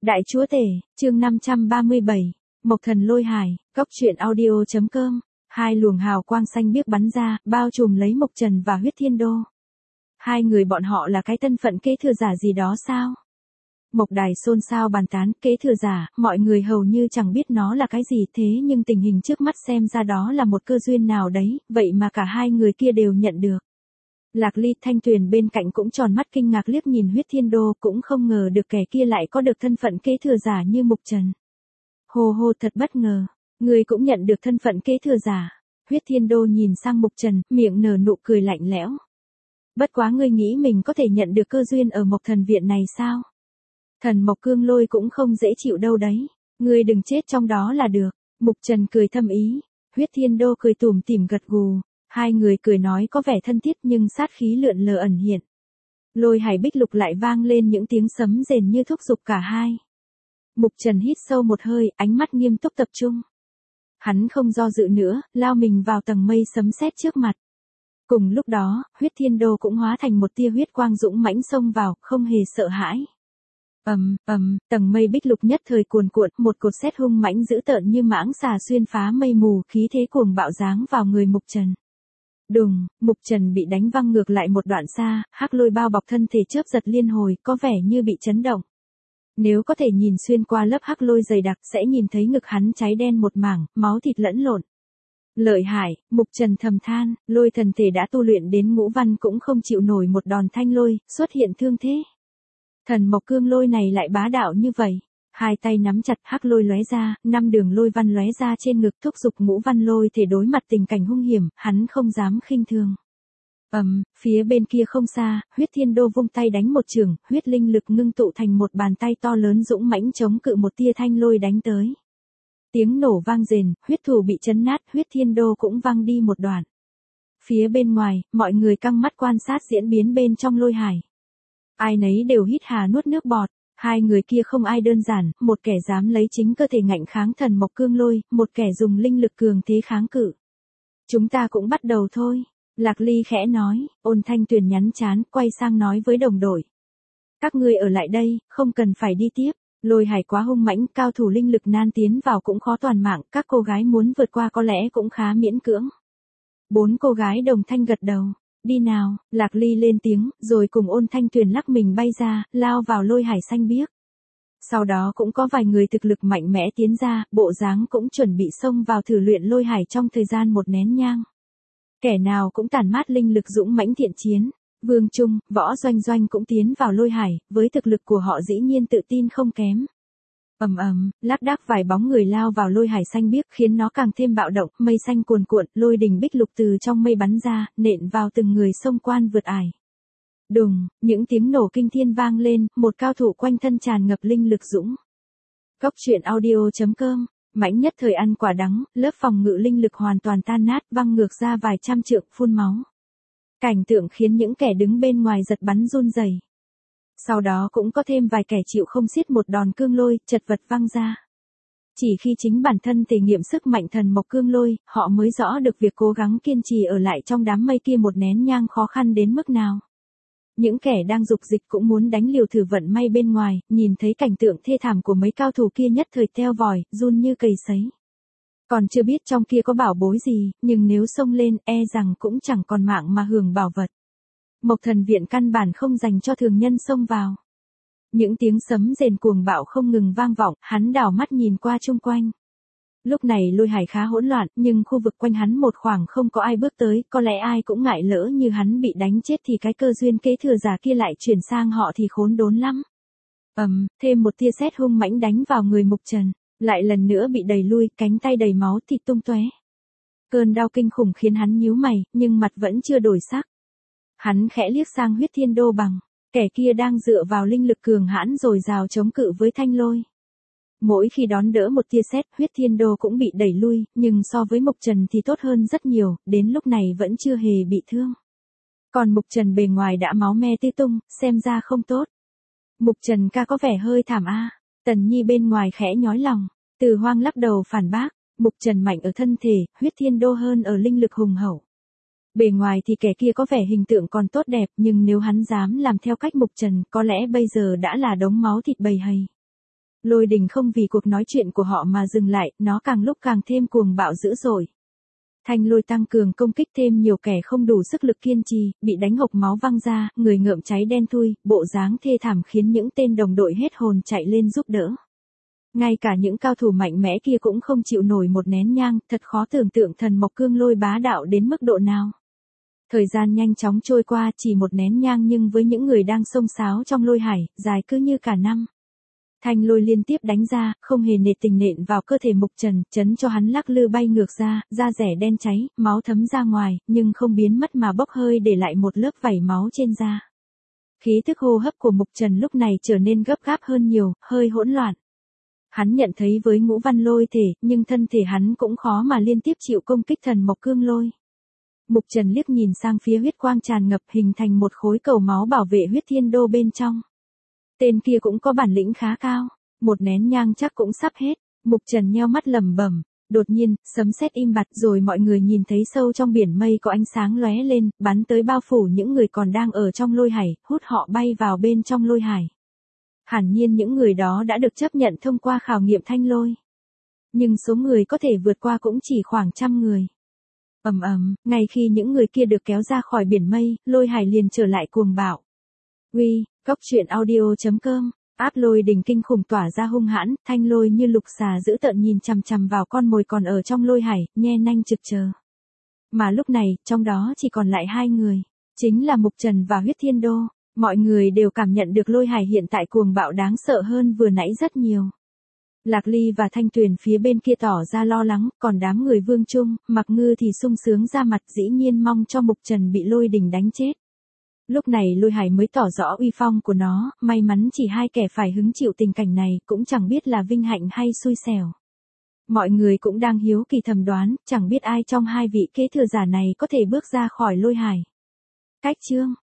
Đại chúa tể, chương 537, Mộc thần lôi hải, góc truyện audio.com, hai luồng hào quang xanh biếc bắn ra, bao trùm lấy Mộc Trần và Huyết Thiên Đô. Hai người bọn họ là cái thân phận kế thừa giả gì đó sao? Mộc Đài xôn xao bàn tán, kế thừa giả, mọi người hầu như chẳng biết nó là cái gì, thế nhưng tình hình trước mắt xem ra đó là một cơ duyên nào đấy, vậy mà cả hai người kia đều nhận được. Lạc Ly Thanh Tuyền bên cạnh cũng tròn mắt kinh ngạc liếc nhìn Huyết Thiên Đô, cũng không ngờ được kẻ kia lại có được thân phận kế thừa giả như Mộc Trần. Hồ hồ, thật bất ngờ, người cũng nhận được thân phận kế thừa giả. Huyết Thiên Đô nhìn sang Mộc Trần, miệng nở nụ cười lạnh lẽo. Bất quá ngươi nghĩ mình có thể nhận được cơ duyên ở Mộc Thần Viện này sao? Thần Mộc Cương Lôi cũng không dễ chịu đâu đấy, ngươi đừng chết trong đó là được. Mộc Trần cười thâm ý, Huyết Thiên Đô cười tủm tỉm gật gù. Hai người cười nói có vẻ thân thiết nhưng sát khí lượn lờ ẩn hiện. Lôi hải bích lục lại vang lên những tiếng sấm rền như thúc giục cả hai. Mộc Trần hít sâu một hơi, ánh mắt nghiêm túc tập trung. Hắn không do dự nữa, lao mình vào tầng mây sấm sét trước mặt. Cùng lúc đó, Huyết Thiên Đô cũng hóa thành một tia huyết quang dũng mãnh xông vào, không hề sợ hãi. Tầng mây bích lục nhất thời cuồn cuộn, một cột sét hung mãnh dữ tợn như mãng xà xuyên phá mây mù, khí thế cuồng bạo giáng vào người Mộc Trần. Đùng, Mộc Trần bị đánh văng ngược lại một đoạn xa, hắc lôi bao bọc thân thể chớp giật liên hồi, có vẻ như bị chấn động. Nếu có thể nhìn xuyên qua lớp hắc lôi dày đặc sẽ nhìn thấy ngực hắn cháy đen một mảng, máu thịt lẫn lộn. Lợi hại, Mộc Trần thầm than, lôi thần thể đã tu luyện đến ngũ văn cũng không chịu nổi một đòn thanh lôi, xuất hiện thương thế. Thần Mộc Cương Lôi này lại bá đạo như vậy. Hai tay nắm chặt, hắc lôi lóe ra, 5 đường lôi văn lóe ra trên ngực, thúc giục ngũ văn lôi thể đối mặt tình cảnh hung hiểm, hắn không dám khinh thường. Phía bên kia không xa, Huyết Thiên Đô vung tay đánh một chưởng, huyết linh lực ngưng tụ thành một bàn tay to lớn dũng mãnh chống cự một tia thanh lôi đánh tới. Tiếng nổ vang rền, huyết thủ bị chấn nát, Huyết Thiên Đô cũng văng đi một đoạn. Phía bên ngoài, mọi người căng mắt quan sát diễn biến bên trong lôi hải. Ai nấy đều hít hà nuốt nước bọt. Hai người kia không ai đơn giản, một kẻ dám lấy chính cơ thể ngạnh kháng thần Mộc Cương Lôi, một kẻ dùng linh lực cường thế kháng cự. Chúng ta cũng bắt đầu thôi. Lạc Ly khẽ nói, Ôn Thanh Tuyền nhắn chán, quay sang nói với đồng đội. Các ngươi ở lại đây, không cần phải đi tiếp. Lôi hải quá hung mãnh, cao thủ linh lực nan tiến vào cũng khó toàn mạng, các cô gái muốn vượt qua có lẽ cũng khá miễn cưỡng. 4 cô gái đồng thanh gật đầu. Đi nào, Lạc Ly lên tiếng, rồi cùng Ôn Thanh Tuyền lắc mình bay ra, lao vào lôi hải xanh biếc. Sau đó cũng có vài người thực lực mạnh mẽ tiến ra, bộ dáng cũng chuẩn bị xông vào thử luyện lôi hải trong thời gian một nén nhang. Kẻ nào cũng tản mát linh lực dũng mãnh thiện chiến. Vương Trung, Võ Doanh Doanh cũng tiến vào lôi hải, với thực lực của họ dĩ nhiên tự tin không kém. Lác đác vài bóng người lao vào lôi hải xanh biếc khiến nó càng thêm bạo động, mây xanh cuồn cuộn, lôi đình bích lục từ trong mây bắn ra, nện vào từng người xông quan vượt ải. Đùng, những tiếng nổ kinh thiên vang lên, một cao thủ quanh thân tràn ngập linh lực dũng. Góc truyện audio.com, mãnh nhất thời ăn quả đắng, lớp phòng ngự linh lực hoàn toàn tan nát, văng ngược ra vài trăm trượng, phun máu. Cảnh tượng khiến những kẻ đứng bên ngoài giật bắn run rẩy. Sau đó cũng có thêm vài kẻ chịu không xiết một đòn cương lôi, chật vật văng ra. Chỉ khi chính bản thân thể nghiệm sức mạnh thần Mộc Cương Lôi, họ mới rõ được việc cố gắng kiên trì ở lại trong đám mây kia một nén nhang khó khăn đến mức nào. Những kẻ đang dục dịch cũng muốn đánh liều thử vận may bên ngoài, nhìn thấy cảnh tượng thê thảm của mấy cao thủ kia nhất thời teo vòi, run như cầy sấy. Còn chưa biết trong kia có bảo bối gì, nhưng nếu xông lên, e rằng cũng chẳng còn mạng mà hưởng bảo vật. Mộc Thần Viện căn bản không dành cho thường nhân xông vào. Những tiếng sấm rền cuồng bạo không ngừng vang vọng, hắn đảo mắt nhìn qua chung quanh. Lúc này lôi hải khá hỗn loạn, nhưng khu vực quanh hắn một khoảng không có ai bước tới, có lẽ ai cũng ngại lỡ như hắn bị đánh chết thì cái cơ duyên kế thừa giả kia lại chuyển sang họ thì khốn đốn lắm. Thêm một tia sét hung mãnh đánh vào người Mộc Trần, lại lần nữa bị đẩy lui, cánh tay đầy máu thịt tung tóe. Cơn đau kinh khủng khiến hắn nhíu mày, nhưng mặt vẫn chưa đổi sắc. Hắn khẽ liếc sang Huyết Thiên Đô bằng, kẻ kia đang dựa vào linh lực cường hãn dồi dào chống cự với thanh lôi. Mỗi khi đón đỡ một tia sét, Huyết Thiên Đô cũng bị đẩy lui, nhưng so với Mộc Trần thì tốt hơn rất nhiều, đến lúc này vẫn chưa hề bị thương. Còn Mộc Trần bề ngoài đã máu me tê tung, xem ra không tốt. Mộc Trần ca có vẻ hơi thảm a. Tần Nhi bên ngoài khẽ nhói lòng. Từ Hoang lắc đầu phản bác, Mộc Trần mạnh ở thân thể, Huyết Thiên Đô hơn ở linh lực hùng hậu. Bề ngoài thì kẻ kia có vẻ hình tượng còn tốt đẹp, nhưng nếu hắn dám làm theo cách Mộc Trần, có lẽ bây giờ đã là đống máu thịt bầy hầy. Lôi đình không vì cuộc nói chuyện của họ mà dừng lại, nó càng lúc càng thêm cuồng bạo dữ dội. Thanh lôi tăng cường công kích thêm nhiều kẻ không đủ sức lực kiên trì, bị đánh hộc máu văng ra, người ngợm cháy đen thui, bộ dáng thê thảm khiến những tên đồng đội hết hồn chạy lên giúp đỡ. Ngay cả những cao thủ mạnh mẽ kia cũng không chịu nổi một nén nhang, thật khó tưởng tượng thần mộc cương lôi bá đạo đến mức độ nào. Thời gian nhanh chóng trôi qua, chỉ một nén nhang nhưng với những người đang xông xáo trong lôi hải, dài cứ như cả năm. Thanh lôi liên tiếp đánh ra, không hề nề tình nện vào cơ thể Mục Trần, chấn cho hắn lắc lư bay ngược ra, da rẻ đen cháy, máu thấm ra ngoài, nhưng không biến mất mà bốc hơi để lại một lớp vảy máu trên da. Khí tức hô hấp của Mục Trần lúc này trở nên gấp gáp hơn nhiều, hơi hỗn loạn. Hắn nhận thấy với ngũ văn lôi thể, nhưng thân thể hắn cũng khó mà liên tiếp chịu công kích thần mộc cương lôi. Mục Trần liếc nhìn sang phía huyết quang tràn ngập hình thành một khối cầu máu bảo vệ huyết thiên đô bên trong. Tên kia cũng có bản lĩnh khá cao, một nén nhang chắc cũng sắp hết. Mục Trần nheo mắt lẩm bẩm, đột nhiên, sấm sét im bặt rồi mọi người nhìn thấy sâu trong biển mây có ánh sáng lóe lên, bắn tới bao phủ những người còn đang ở trong lôi hải, hút họ bay vào bên trong lôi hải. Hẳn nhiên những người đó đã được chấp nhận thông qua khảo nghiệm thanh lôi. Nhưng số người có thể vượt qua cũng chỉ khoảng 100 người. Ngay khi những người kia được kéo ra khỏi biển mây, lôi hải liền trở lại cuồng bạo. Cóc truyện audio.com, áp lôi đỉnh kinh khủng tỏa ra hung hãn, thanh lôi như lục xà dữ tợn nhìn chằm chằm vào con mồi còn ở trong lôi hải, nhe nanh trực chờ. Mà lúc này, trong đó chỉ còn lại 2 người, chính là Mục Trần và Huyết Thiên Đô. Mọi người đều cảm nhận được lôi hải hiện tại cuồng bạo đáng sợ hơn vừa nãy rất nhiều. Lạc Ly và Thanh Tuyền phía bên kia tỏ ra lo lắng, còn đám người Vương Trung, Mặc Ngư thì sung sướng ra mặt, dĩ nhiên mong cho Mục Trần bị lôi đình đánh chết. Lúc này lôi hải mới tỏ rõ uy phong của nó, may mắn chỉ 2 kẻ phải hứng chịu tình cảnh này, cũng chẳng biết là vinh hạnh hay xui xẻo. Mọi người cũng đang hiếu kỳ thầm đoán, chẳng biết ai trong 2 vị kế thừa giả này có thể bước ra khỏi lôi hải. Cách chương